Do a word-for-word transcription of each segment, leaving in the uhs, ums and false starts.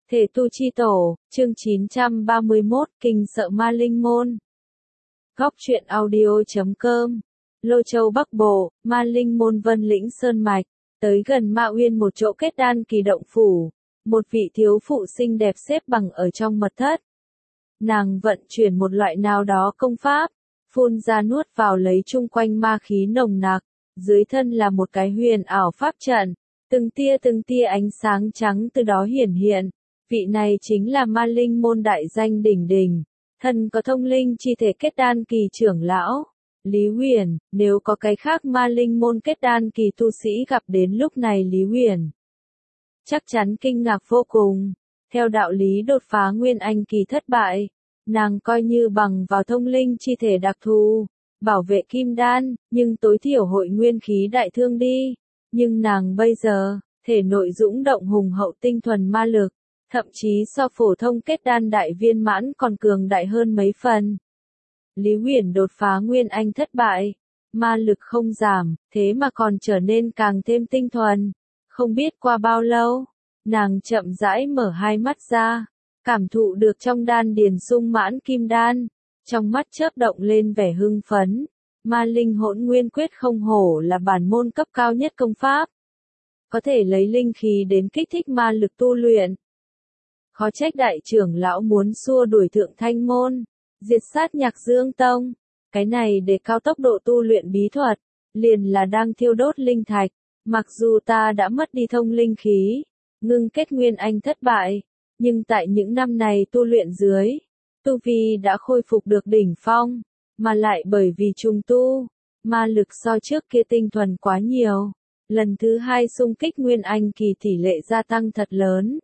Thể tu chi tổ, chương chín trăm ba mươi mốt, kinh sợ ma linh môn. Góc truyện audio chấm com. Lô Châu Bắc Bộ, ma linh môn Vân Lĩnh Sơn Mạch, tới gần Ma Uyên một chỗ kết đan kỳ động phủ, một vị thiếu phụ xinh đẹp xếp bằng ở trong mật thất. Nàng vận chuyển một loại nào đó công pháp, phun ra nuốt vào lấy chung quanh ma khí nồng nặc, dưới thân là một cái huyền ảo pháp trận, từng tia từng tia ánh sáng trắng từ đó hiển hiện. Vị này chính là ma linh môn đại danh đỉnh đỉnh, thân có thông linh chi thể kết đan kỳ trưởng lão, Lý Huyền. Nếu có cái khác ma linh môn kết đan kỳ tu sĩ gặp đến lúc này Lý Huyền chắc chắn kinh ngạc vô cùng. Theo đạo lý đột phá nguyên anh kỳ thất bại, nàng coi như bằng vào thông linh chi thể đặc thù, bảo vệ kim đan, nhưng tối thiểu hội nguyên khí đại thương đi. Nhưng nàng bây giờ, thể nội dũng động hùng hậu tinh thuần ma lực, thậm chí so phổ thông kết đan đại viên mãn còn cường đại hơn mấy phần. Lý Huyền đột phá nguyên anh thất bại, ma lực không giảm, thế mà còn trở nên càng thêm tinh thuần. Không biết qua bao lâu, nàng chậm rãi mở hai mắt ra, cảm thụ được trong đan điền sung mãn kim đan, trong mắt chớp động lên vẻ hưng phấn. Ma linh hỗn nguyên quyết không hổ là bản môn cấp cao nhất công pháp, có thể lấy linh khí đến kích thích ma lực tu luyện. Khó trách đại trưởng lão muốn xua đuổi Thượng Thanh môn, diệt sát Nhạc Dương tông. Cái này để cao tốc độ tu luyện bí thuật, liền là đang thiêu đốt linh thạch. Mặc dù ta đã mất đi thông linh khí, ngưng kết nguyên anh thất bại, nhưng tại những năm này tu luyện dưới, tu vi đã khôi phục được đỉnh phong, mà lại bởi vì trùng tu, ma lực so trước kia tinh thuần quá nhiều. Lần thứ hai xung kích nguyên anh kỳ tỷ lệ gia tăng thật lớn.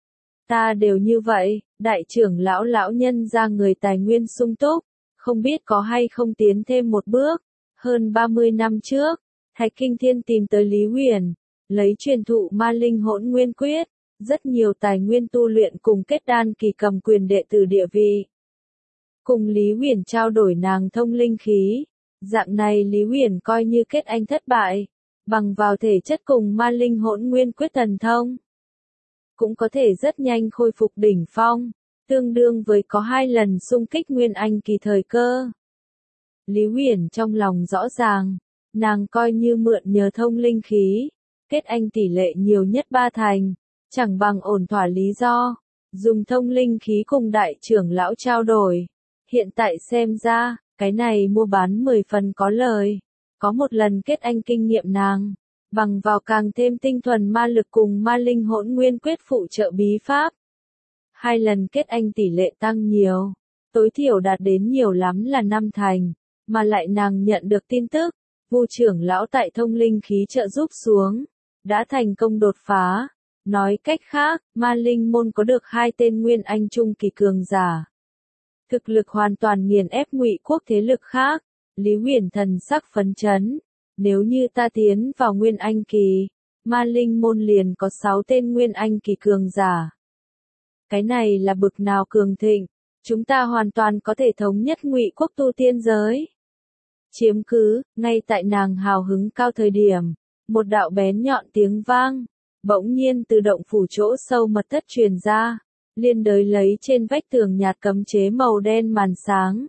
Ta đều như vậy, đại trưởng lão lão nhân ra người tài nguyên sung túc, không biết có hay không tiến thêm một bước. Hơn ba mươi năm trước, Thạch Kinh Thiên tìm tới Lý Huyền, lấy truyền thụ ma linh hỗn nguyên quyết, rất nhiều tài nguyên tu luyện cùng kết đan kỳ cầm quyền đệ tử địa vị. Cùng Lý Huyền trao đổi nàng thông linh khí, dạng này Lý Huyền coi như kết anh thất bại, bằng vào thể chất cùng ma linh hỗn nguyên quyết thần thông, cũng có thể rất nhanh khôi phục đỉnh phong, tương đương với có hai lần xung kích nguyên anh kỳ thời cơ. Lý Huyền trong lòng rõ ràng, nàng coi như mượn nhờ thông linh khí, kết anh tỷ lệ nhiều nhất ba thành, chẳng bằng ổn thỏa lý do, dùng thông linh khí cùng đại trưởng lão trao đổi. Hiện tại xem ra, cái này mua bán mười phần có lời. Có một lần kết anh kinh nghiệm nàng, bằng vào càng thêm tinh thuần ma lực cùng ma linh hỗn nguyên quyết phụ trợ bí pháp. Hai lần kết anh tỷ lệ tăng nhiều, tối thiểu đạt đến nhiều lắm là năm thành, mà lại nàng nhận được tin tức, Vu trưởng lão tại thông linh khí trợ giúp xuống, đã thành công đột phá. Nói cách khác, ma linh môn có được hai tên nguyên anh trung kỳ cường giả. Thực lực hoàn toàn nghiền ép Ngụy quốc thế lực khác. Lý Huyền thần sắc phấn chấn, nếu như ta tiến vào nguyên anh kỳ, ma linh môn liền có sáu tên nguyên anh kỳ cường giả. Cái này là bực nào cường thịnh, chúng ta hoàn toàn có thể thống nhất Ngụy quốc tu tiên giới. Chiếm cứ, ngay tại nàng hào hứng cao thời điểm, một đạo bén nhọn tiếng vang, bỗng nhiên từ động phủ chỗ sâu mật thất truyền ra, liên đới lấy trên vách tường nhạt cấm chế màu đen màn sáng.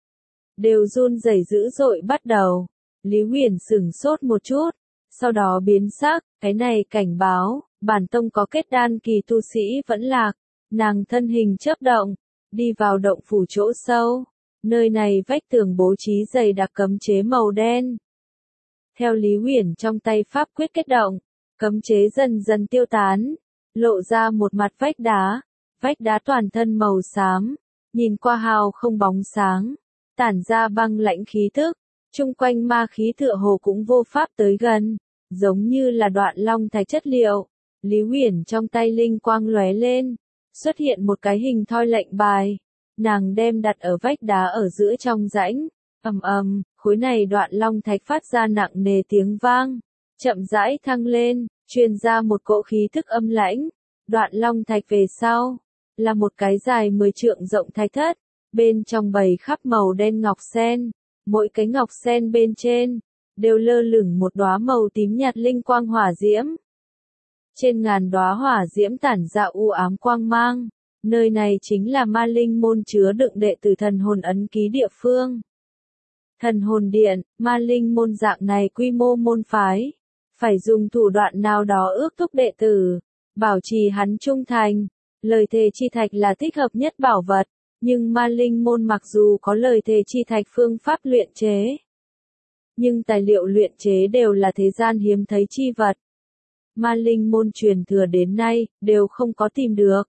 Đều run rẩy dữ dội bắt đầu. Lý Huyền sửng sốt một chút, sau đó biến sắc, cái này cảnh báo, bản tông có kết đan kỳ tu sĩ vẫn lạc. Nàng thân hình chớp động, đi vào động phủ chỗ sâu, nơi này vách tường bố trí dày đặc cấm chế màu đen. Theo Lý Huyền trong tay pháp quyết kết động, cấm chế dần dần tiêu tán, lộ ra một mặt vách đá, vách đá toàn thân màu xám, nhìn qua hào không bóng sáng, tản ra băng lãnh khí tức, chung quanh ma khí tựa hồ cũng vô pháp tới gần, giống như là đoạn long thạch chất liệu. Lý Huyền trong tay linh quang lóe lên, xuất hiện một cái hình thoi lệnh bài, nàng đem đặt ở vách đá ở giữa trong rãnh, ầm ầm, khối này đoạn long thạch phát ra nặng nề tiếng vang, chậm rãi thăng lên, truyền ra một cỗ khí thức âm lãnh. Đoạn long thạch về sau, là một cái dài mười trượng rộng thạch thất. Bên trong bày khắp màu đen ngọc sen, mỗi cái ngọc sen bên trên, đều lơ lửng một đóa màu tím nhạt linh quang hỏa diễm. Trên ngàn đóa hỏa diễm tản ra u ám quang mang. Nơi này chính là Ma Linh môn chứa đựng đệ tử thần hồn ấn ký địa phương. Thần hồn điện, Ma Linh môn dạng này quy mô môn phái. Phải dùng thủ đoạn nào đó ước thúc đệ tử, bảo trì hắn trung thành. Lời thề chi thạch là thích hợp nhất bảo vật, nhưng Ma Linh môn mặc dù có lời thề chi thạch phương pháp luyện chế, nhưng tài liệu luyện chế đều là thế gian hiếm thấy chi vật. Ma Linh môn truyền thừa đến nay, đều không có tìm được.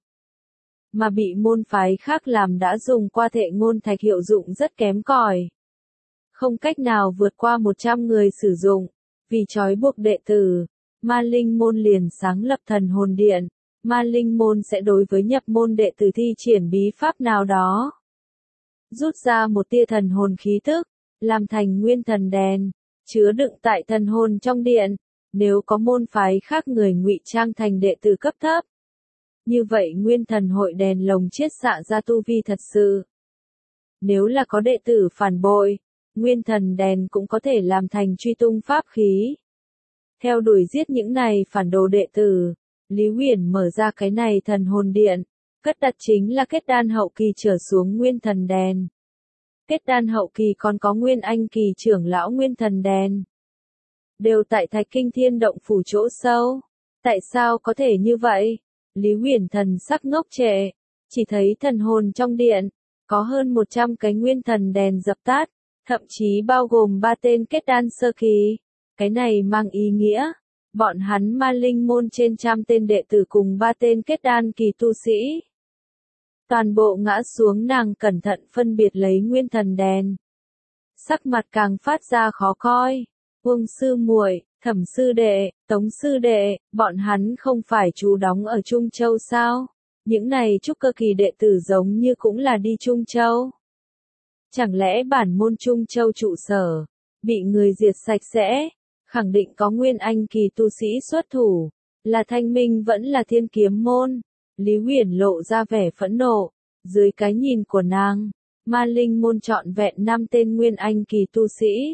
Mà bị môn phái khác làm đã dùng qua thệ ngôn thạch hiệu dụng rất kém cỏi. Không cách nào vượt qua một trăm người sử dụng. Vì trói buộc đệ tử, Ma Linh môn liền sáng lập thần hồn điện. Ma Linh môn sẽ đối với nhập môn đệ tử thi triển bí pháp nào đó, rút ra một tia thần hồn khí tức, làm thành nguyên thần đèn, chứa đựng tại thần hồn trong điện. Nếu có môn phái khác người ngụy trang thành đệ tử cấp thấp, như vậy nguyên thần hội đèn lồng chiết xạ ra tu vi thật sự. Nếu là có đệ tử phản bội, nguyên thần đèn cũng có thể làm thành truy tung pháp khí. Theo đuổi giết những này phản đồ đệ tử, Lý Huyền mở ra cái này thần hồn điện, cất đặt chính là kết đan hậu kỳ trở xuống nguyên thần đèn. Kết đan hậu kỳ còn có nguyên anh kỳ trưởng lão nguyên thần đèn. Đều tại Thạch Kinh Thiên Động phủ chỗ sâu. Tại sao có thể như vậy? Lý Huyền thần sắc ngốc trệ, chỉ thấy thần hồn trong điện, có hơn một trăm cái nguyên thần đèn dập tắt, thậm chí bao gồm ba tên kết đan sơ kỳ. Cái này mang ý nghĩa, bọn hắn Ma Linh môn trên trăm tên đệ tử cùng ba tên kết đan kỳ tu sĩ. Toàn bộ ngã xuống, nàng cẩn thận phân biệt lấy nguyên thần đèn. Sắc mặt càng phát ra khó coi. Uông sư muội, Thẩm sư đệ, Tống sư đệ, bọn hắn không phải trú đóng ở Trung Châu sao? Những này trúc cơ kỳ đệ tử giống như cũng là đi Trung Châu. Chẳng lẽ bản môn Trung Châu trụ sở bị người diệt sạch sẽ? Khẳng định có nguyên anh kỳ tu sĩ xuất thủ, là Thanh Minh vẫn là Thiên Kiếm môn. Lý Huyền lộ ra vẻ phẫn nộ, dưới cái nhìn của nàng, Ma Linh môn trọn vẹn năm tên nguyên anh kỳ tu sĩ.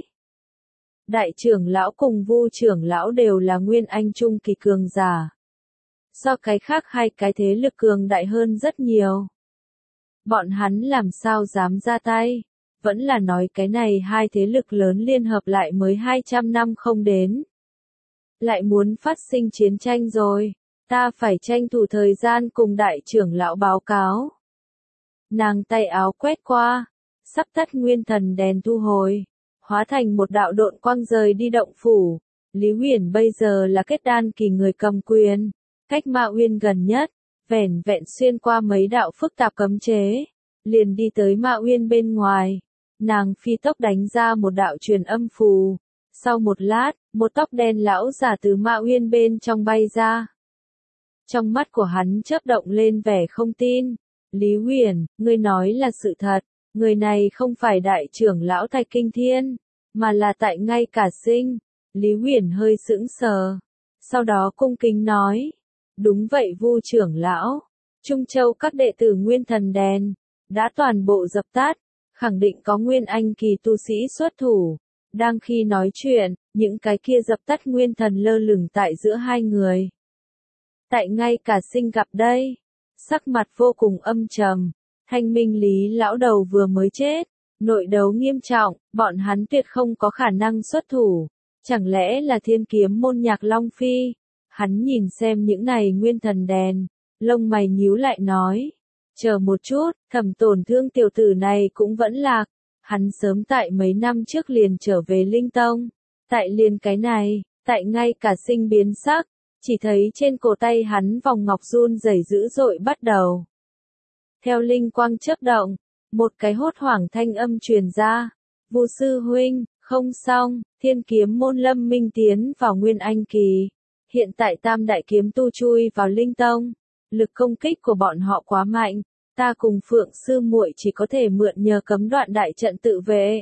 Đại trưởng lão cùng Vu trưởng lão đều là nguyên anh trung kỳ cường giả. So cái khác hai cái thế lực cường đại hơn rất nhiều. Bọn hắn làm sao dám ra tay? Vẫn là nói cái này hai thế lực lớn liên hợp lại mới hai trăm năm không đến. Lại muốn phát sinh chiến tranh rồi. Ta phải tranh thủ thời gian cùng đại trưởng lão báo cáo. Nàng tay áo quét qua, sắp tắt nguyên thần đèn thu hồi, hóa thành một đạo độn quang rời đi động phủ. Lý Huyền bây giờ là kết đan kỳ người cầm quyền, cách Ma Uyên gần nhất, vẻn vẹn xuyên qua mấy đạo phức tạp cấm chế, liền đi tới Ma Uyên bên ngoài. Nàng phi tốc đánh ra một đạo truyền âm phù. Sau một lát, một tóc đen lão giả từ Ma Uyên bên trong bay ra. Trong mắt của hắn chớp động lên vẻ không tin. Lý Huyền, ngươi nói là sự thật, người này không phải đại trưởng lão Thạch Kinh Thiên, mà là tại ngay cả sinh. Lý Huyền hơi sững sờ, sau đó cung kính nói, đúng vậy Vu trưởng lão, Trung Châu các đệ tử nguyên thần đèn, đã toàn bộ dập tắt, khẳng định có nguyên anh kỳ tu sĩ xuất thủ. Đang khi nói chuyện, những cái kia dập tắt nguyên thần lơ lửng tại giữa hai người. Tại ngay cả sinh gặp đây, sắc mặt vô cùng âm trầm, Thanh Minh Lý lão đầu vừa mới chết, nội đấu nghiêm trọng, bọn hắn tuyệt không có khả năng xuất thủ, chẳng lẽ là Thiên Kiếm môn Nhạc Long Phi? Hắn nhìn xem những này nguyên thần đèn, lông mày nhíu lại nói, chờ một chút, Thẩm tổn thương tiểu tử này cũng vẫn lạc, hắn sớm tại mấy năm trước liền trở về Linh Tông, tại liền cái này, tại ngay cả sinh biến sắc. Chỉ thấy trên cổ tay hắn vòng ngọc run rẩy dữ dội bắt đầu. Theo linh quang chớp động, một cái hốt hoảng thanh âm truyền ra. Vu sư huynh, không xong, Thiên Kiếm môn Lâm Minh tiến vào nguyên anh kỳ. Hiện tại tam đại kiếm tu chui vào Linh Tông. Lực công kích của bọn họ quá mạnh. Ta cùng Phượng sư muội chỉ có thể mượn nhờ cấm đoạn đại trận tự vệ.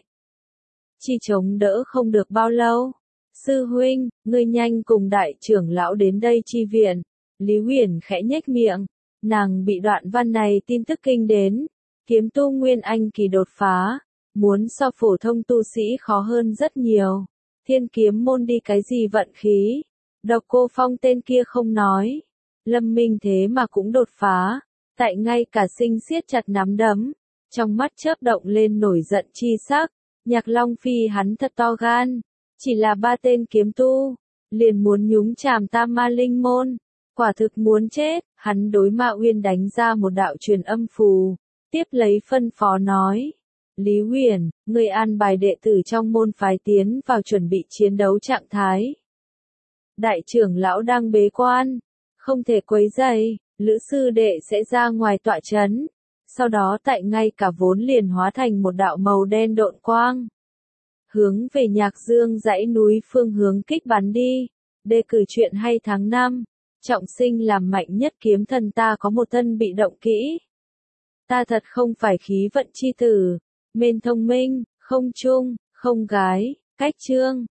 Chi chống đỡ không được bao lâu. Sư huynh, ngươi nhanh cùng đại trưởng lão đến đây chi viện. Lý Huyền khẽ nhếch miệng, nàng bị đoạn văn này tin tức kinh đến. Kiếm tu nguyên anh kỳ đột phá, muốn so phổ thông tu sĩ khó hơn rất nhiều. Thiên Kiếm môn đi cái gì vận khí, Độc Cô Phong tên kia không nói. Lâm Minh thế mà cũng đột phá. Tại ngay cả Sinh siết chặt nắm đấm. Trong mắt chớp động lên nổi giận chi sắc. Nhạc Long Phi hắn thật to gan. Chỉ là ba tên kiếm tu. Liền muốn nhúng chàm Tam Ma Linh Môn. Quả thực muốn chết. Hắn đối Ma Uyên đánh ra một đạo truyền âm phù. Tiếp lấy phân phó nói. Lý Huyền, người an bài đệ tử trong môn phái tiến vào chuẩn bị chiến đấu trạng thái. Đại trưởng lão đang bế quan. Không thể quấy rầy, Lữ sư đệ sẽ ra ngoài tọa chấn. Sau đó tại ngay cả vốn liền hóa thành một đạo màu đen độn quang. Hướng về Nhạc Dương dãy núi phương hướng kích bắn đi. Đề cử chuyện hay tháng năm. Trọng Sinh làm mạnh nhất kiếm thần ta có một thân bị động kỹ. Ta thật không phải khí vận chi tử. Mên thông minh, không trung, không gái, cách chương.